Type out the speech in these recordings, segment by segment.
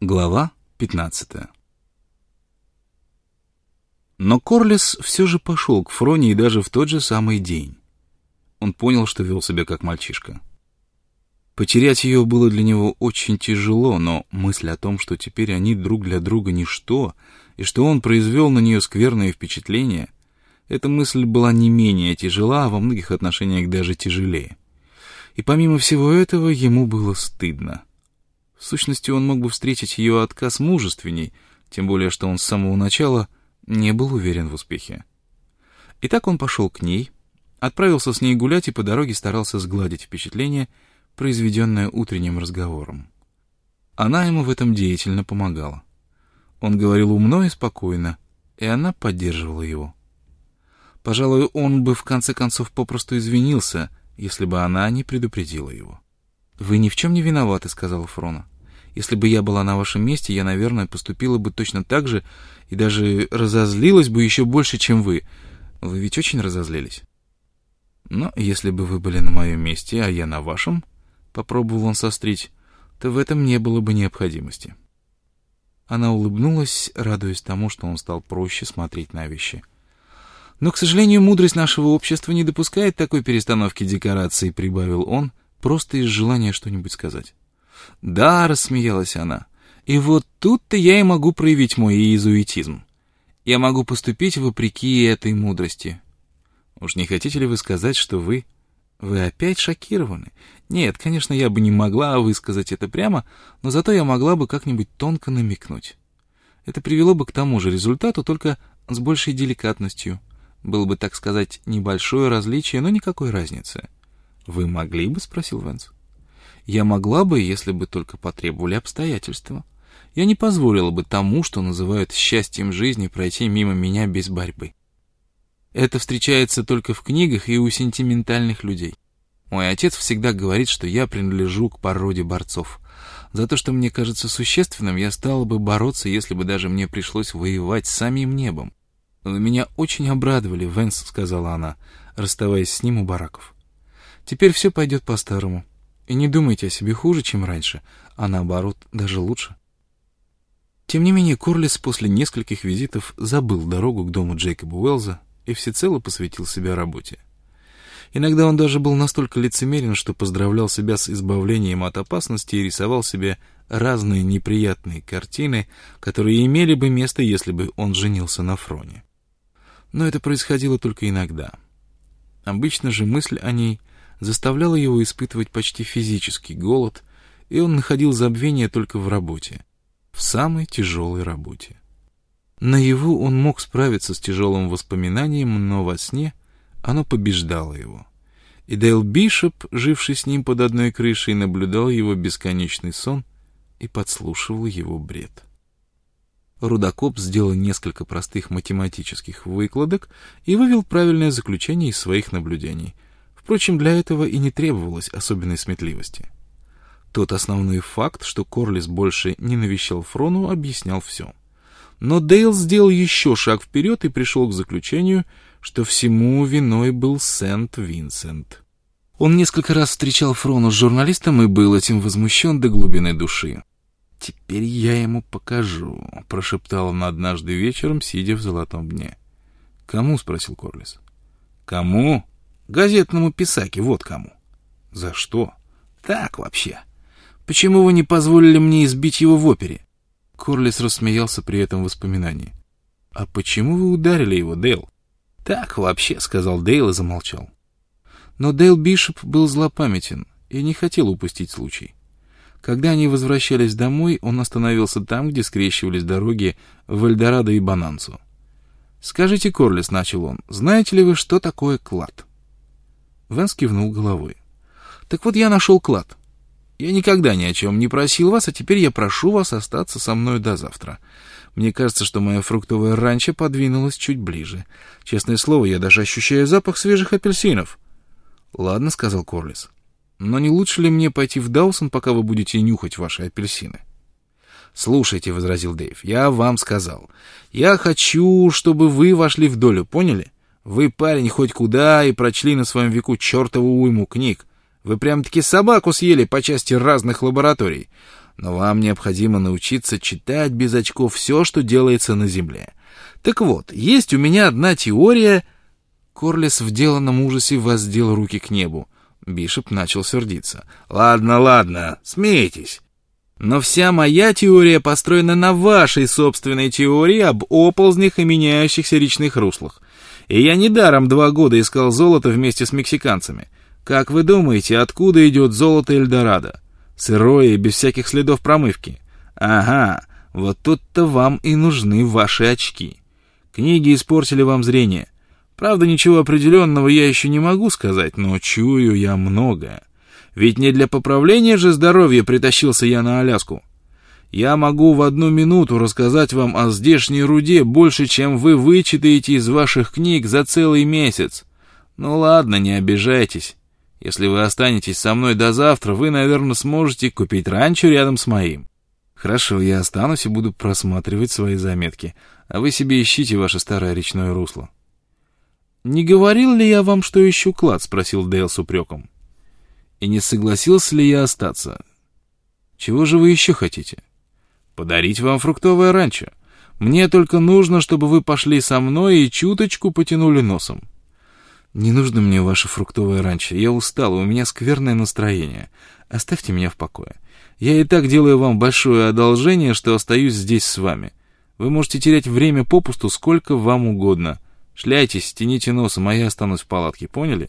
Глава 15. Но Корлис все же пошел к Фроне и даже в тот же самый день. Он понял, что вел себя как мальчишка. Потерять ее было для него очень тяжело, но мысль о том, что теперь они друг для друга ничто, и что он произвел на нее скверное впечатление, эта мысль была не менее тяжела, а во многих отношениях даже тяжелее. И помимо всего этого, ему было стыдно. В сущности, он мог бы встретить ее отказ мужественней, тем более, что он с самого начала не был уверен в успехе. Итак, он пошел к ней, отправился с ней гулять и по дороге старался сгладить впечатление, произведенное утренним разговором. Она ему в этом деятельно помогала. Он говорил умно и спокойно, и она поддерживала его. Пожалуй, он бы в конце концов попросту извинился, если бы она не предупредила его. «Вы ни в чем не виноваты», — сказала Фрона. «Если бы я была на вашем месте, я, наверное, поступила бы точно так же и даже разозлилась бы еще больше, чем вы. Вы ведь очень разозлились». «Но если бы вы были на моем месте, а я на вашем», — попробовал он сострить, — «то в этом не было бы необходимости». Она улыбнулась, радуясь тому, что он стал проще смотреть на вещи. «Но, к сожалению, мудрость нашего общества не допускает такой перестановки декораций», — прибавил он, просто из желания что-нибудь сказать. «Да», — рассмеялась она, — «и вот тут-то я и могу проявить мой иезуитизм. Я могу поступить вопреки этой мудрости». «Уж не хотите ли вы сказать, что вы опять шокированы? Нет, конечно, я бы не могла высказать это прямо, но зато я могла бы как-нибудь тонко намекнуть. Это привело бы к тому же результату, только с большей деликатностью. Было бы, так сказать, небольшое различие, но никакой разницы». «Вы могли бы?» — спросил Венс. «Я могла бы, если бы только потребовали обстоятельства. Я не позволила бы тому, что называют счастьем жизни, пройти мимо меня без борьбы. Это встречается только в книгах и у сентиментальных людей. Мой отец всегда говорит, что я принадлежу к породе борцов. За то, что мне кажется существенным, я стала бы бороться, если бы даже мне пришлось воевать с самим небом. Вы меня очень обрадовали, Венс», — сказала она, расставаясь с ним у бараков. «Теперь все пойдет по-старому. И не думайте о себе хуже, чем раньше, а наоборот, даже лучше». Тем не менее, Корлис после нескольких визитов забыл дорогу к дому Джейкоба Уэллза и всецело посвятил себя работе. Иногда он даже был настолько лицемерен, что поздравлял себя с избавлением от опасности и рисовал себе разные неприятные картины, которые имели бы место, если бы он женился на Фроне. Но это происходило только иногда. Обычно же мысль о ней заставляла его испытывать почти физический голод, и он находил забвение только в работе, в самой тяжелой работе. Наяву он мог справиться с тяжелым воспоминанием, но во сне оно побеждало его. И Дейл Бишоп, живший с ним под одной крышей, наблюдал его бесконечный сон и подслушивал его бред. Рудокоп сделал несколько простых математических выкладок и вывел правильное заключение из своих наблюдений. Впрочем, для этого и не требовалось особенной сметливости. Тот основной факт, что Корлис больше не навещал Фрону, объяснял все. Но Дейл сделал еще шаг вперед и пришел к заключению, что всему виной был Сент-Винсент. Он несколько раз встречал Фрону с журналистом и был этим возмущен до глубины души. «Теперь я ему покажу», — прошептал он однажды вечером, сидя в Золотом дне. «Кому?» — спросил Корлис. «Кому? Газетному писаке, вот кому». «За что?» «Так вообще. Почему вы не позволили мне избить его в опере?» Корлис рассмеялся при этом воспоминании. «А почему вы ударили его, Дейл?» «Так вообще», — сказал Дейл и замолчал. Но Дейл Бишоп был злопамятен и не хотел упустить случай. Когда они возвращались домой, он остановился там, где скрещивались дороги в Эльдорадо и Бонанцу. «Скажите, Корлис», — начал он, — «знаете ли вы, что такое клад?» Венс кивнул головой. «Так вот, я нашел клад. Я никогда ни о чем не просил вас, а теперь я прошу вас остаться со мной до завтра. Мне кажется, что моя фруктовая ранчо подвинулась чуть ближе. Честное слово, я даже ощущаю запах свежих апельсинов». «Ладно», — сказал Корлис. «Но не лучше ли мне пойти в Даусон, пока вы будете нюхать ваши апельсины?» «Слушайте», — возразил Дэйв, — «я вам сказал. Я хочу, чтобы вы вошли в долю, поняли? Вы, парень, хоть куда и прочли на своем веку чертову уйму книг. Вы прям-таки собаку съели по части разных лабораторий. Но вам необходимо научиться читать без очков все, что делается на Земле. Так вот, есть у меня одна теория...» Корлис в деланном ужасе воздел руки к небу. Бишоп начал сердиться. «Ладно, ладно, смейтесь. Но вся моя теория построена на вашей собственной теории об оползнях и меняющихся речных руслах. И я недаром 2 года искал золото вместе с мексиканцами. Как вы думаете, откуда идет золото Эльдорадо? Сырое и без всяких следов промывки. Ага, вот тут-то вам и нужны ваши очки. Книги испортили вам зрение. Правда, ничего определенного я еще не могу сказать, но чую я многое. Ведь не для поправления же здоровья притащился я на Аляску. Я могу в 1 минуту рассказать вам о здешней руде больше, чем вы вычитаете из ваших книг за целый месяц. Ну ладно, не обижайтесь. Если вы останетесь со мной до завтра, вы, наверное, сможете купить ранчо рядом с моим. Хорошо, я останусь и буду просматривать свои заметки, а вы себе ищите ваше старое речное русло. «Не говорил ли я вам, что ищу клад?» — спросил Дейл с упреком. «И не согласился ли я остаться? Чего же вы еще хотите?» «Подарить вам фруктовое ранчо. Мне только нужно, чтобы вы пошли со мной и чуточку потянули носом». «Не нужно мне ваше фруктовое ранчо. Я устал, у меня скверное настроение. Оставьте меня в покое. Я и так делаю вам большое одолжение, что остаюсь здесь с вами. Вы можете терять время попусту сколько вам угодно. Шляйтесь, тяните носом, а я останусь в палатке, поняли?»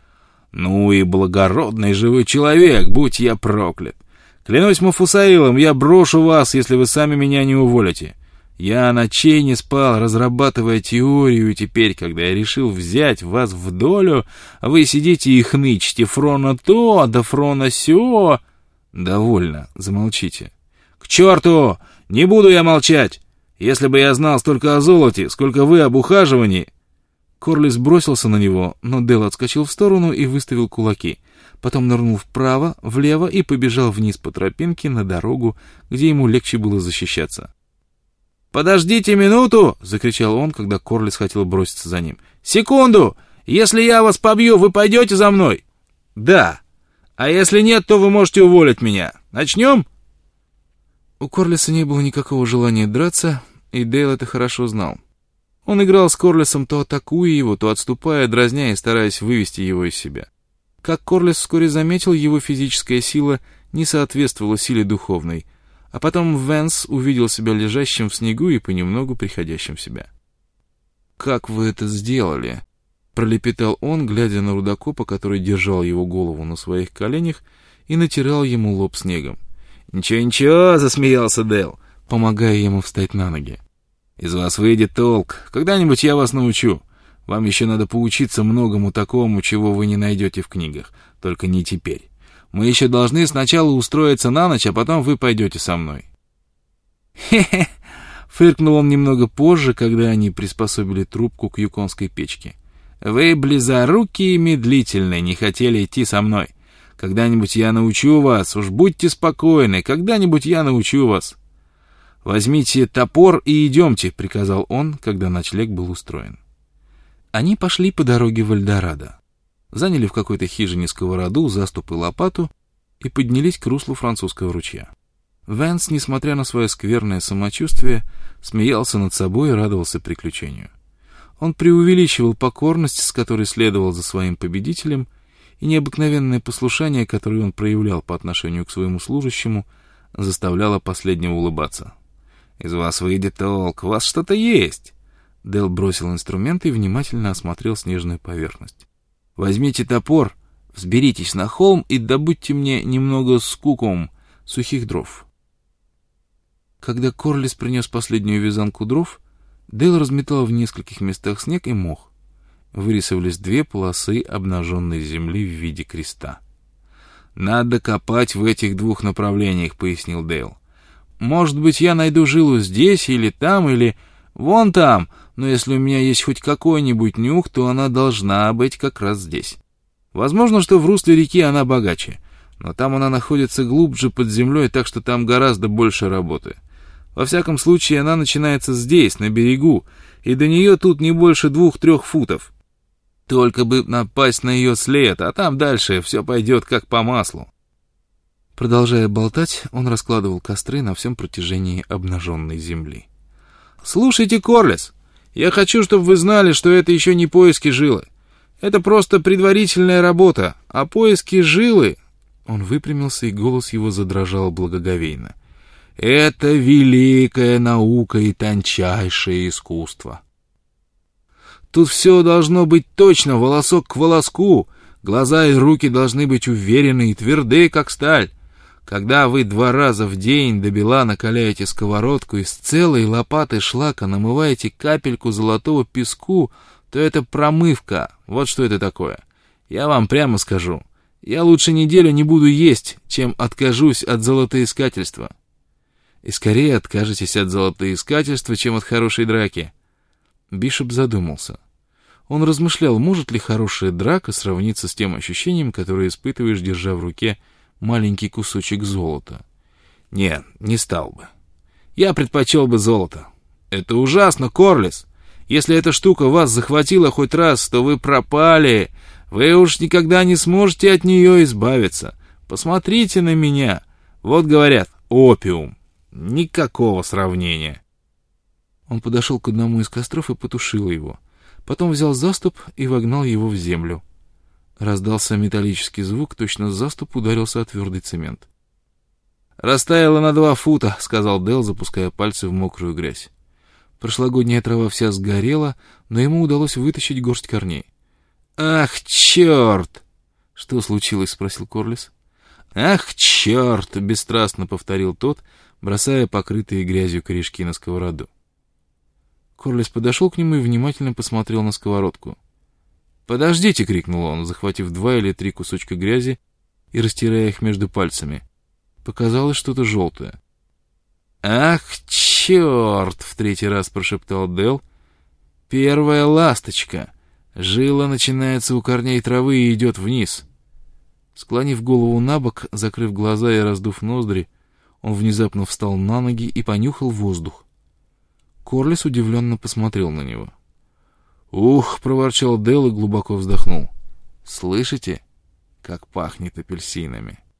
«Ну и благородный же вы человек, будь я проклят! Клянусь Мафусаилом, я брошу вас, если вы сами меня не уволите. Я ночей не спал, разрабатывая теорию, и теперь, когда я решил взять вас в долю, вы сидите и хнычете фрона то, да фрона сё...» «Довольно, замолчите». «К черту! Не буду я молчать! Если бы я знал столько о золоте, сколько вы об ухаживании...» Корлис бросился на него, но Дейл отскочил в сторону и выставил кулаки. Потом нырнул вправо, влево и побежал вниз по тропинке на дорогу, где ему легче было защищаться. «Подождите минуту!» — закричал он, когда Корлис хотел броситься за ним. «Секунду! Если я вас побью, вы пойдете за мной?» «Да. А если нет, то вы можете уволить меня. Начнем?» У Корлиса не было никакого желания драться, и Дейл это хорошо знал. Он играл с Корлисом, то атакуя его, то отступая, дразня и стараясь вывести его из себя. Как Корлис вскоре заметил, его физическая сила не соответствовала силе духовной, а потом Вэнс увидел себя лежащим в снегу и понемногу приходящим в себя. «Как вы это сделали?» — пролепетал он, глядя на рудокопа, который держал его голову на своих коленях и натирал ему лоб снегом. «Ничего-ничего», — засмеялся Дейл, помогая ему встать на ноги. «Из вас выйдет толк. Когда-нибудь я вас научу. Вам еще надо поучиться многому такому, чего вы не найдете в книгах. Только не теперь. Мы еще должны сначала устроиться на ночь, а потом вы пойдете со мной». «Хе-хе», — фыркнул он немного позже, когда они приспособили трубку к юконской печке. «Вы близорукие и медлительные, не хотели идти со мной. Когда-нибудь я научу вас, уж будьте спокойны, когда-нибудь я научу вас». «Возьмите топор и идемте», — приказал он, когда ночлег был устроен. Они пошли по дороге в Эльдорадо, заняли в какой-то хижине сковороду, заступ и лопату и поднялись к руслу французского ручья. Вэнс, несмотря на свое скверное самочувствие, смеялся над собой и радовался приключению. Он преувеличивал покорность, с которой следовал за своим победителем, и необыкновенное послушание, которое он проявлял по отношению к своему служащему, заставляло последнего улыбаться. «Из вас выйдет толк, у вас что-то есть!» Дейл бросил инструмент и внимательно осмотрел снежную поверхность. «Возьмите топор, взберитесь на холм и добудьте мне немного скукум, сухих дров». Когда Корлис принес последнюю вязанку дров, Дейл разметал в нескольких местах снег и мох. Вырисовались 2 полосы обнаженной земли в виде креста. «Надо копать в этих 2 направлениях», — пояснил Дейл. «Может быть, я найду жилу здесь или там, или вон там, но если у меня есть хоть какой-нибудь нюх, то она должна быть как раз здесь. Возможно, что в русле реки она богаче, но там она находится глубже под землей, так что там гораздо больше работы. Во всяком случае, она начинается здесь, на берегу, и до нее тут не больше 2-3 футов. Только бы напасть на ее след, а там дальше все пойдет как по маслу». Продолжая болтать, он раскладывал костры на всем протяжении обнаженной земли. «Слушайте, Корлис, я хочу, чтобы вы знали, что это еще не поиски жилы. Это просто предварительная работа, а поиски жилы...» Он выпрямился, и голос его задрожал благоговейно. «Это великая наука и тончайшее искусство. Тут все должно быть точно, волосок к волоску, глаза и руки должны быть уверены и тверды, как сталь. Когда вы 2 раза в день до бела накаляете сковородку и с целой лопатой шлака намываете капельку золотого песку, то это промывка. Вот что это такое. Я вам прямо скажу. Я лучше неделю не буду есть, чем откажусь от золотоискательства. И скорее откажетесь от золотоискательства, чем от хорошей драки». Бишоп задумался. Он размышлял, может ли хорошая драка сравниться с тем ощущением, которое испытываешь, держа в руке маленький кусочек золота. Нет, не стал бы. Я предпочел бы золото. Это ужасно, Корлис. Если эта штука вас захватила хоть раз, то вы пропали. Вы уж никогда не сможете от нее избавиться. Посмотрите на меня. Вот говорят, опиум. Никакого сравнения. Он подошел к одному из костров и потушил его. Потом взял заступ и вогнал его в землю. Раздался металлический звук, точно заступ ударился о твердый цемент. «Растаяло на 2 фута», — сказал Дэл, запуская пальцы в мокрую грязь. Прошлогодняя трава вся сгорела, но ему удалось вытащить горсть корней. «Ах, черт!» «Что случилось?» — спросил Корлис. «Ах, черт!» — бесстрастно повторил тот, бросая покрытые грязью корешки на сковороду. Корлис подошел к нему и внимательно посмотрел на сковородку. «Подождите!» — крикнул он, захватив 2 или 3 кусочка грязи и растирая их между пальцами. Показалось что-то желтое. «Ах, черт!» — в 3-й раз прошептал Дэл. «Первая ласточка! Жила начинается у корней травы и идет вниз». Склонив голову набок, закрыв глаза и раздув ноздри, он внезапно встал на ноги и понюхал воздух. Корлис удивленно посмотрел на него. «Ух!» — проворчал Дэл и глубоко вздохнул. «Слышите, как пахнет апельсинами?»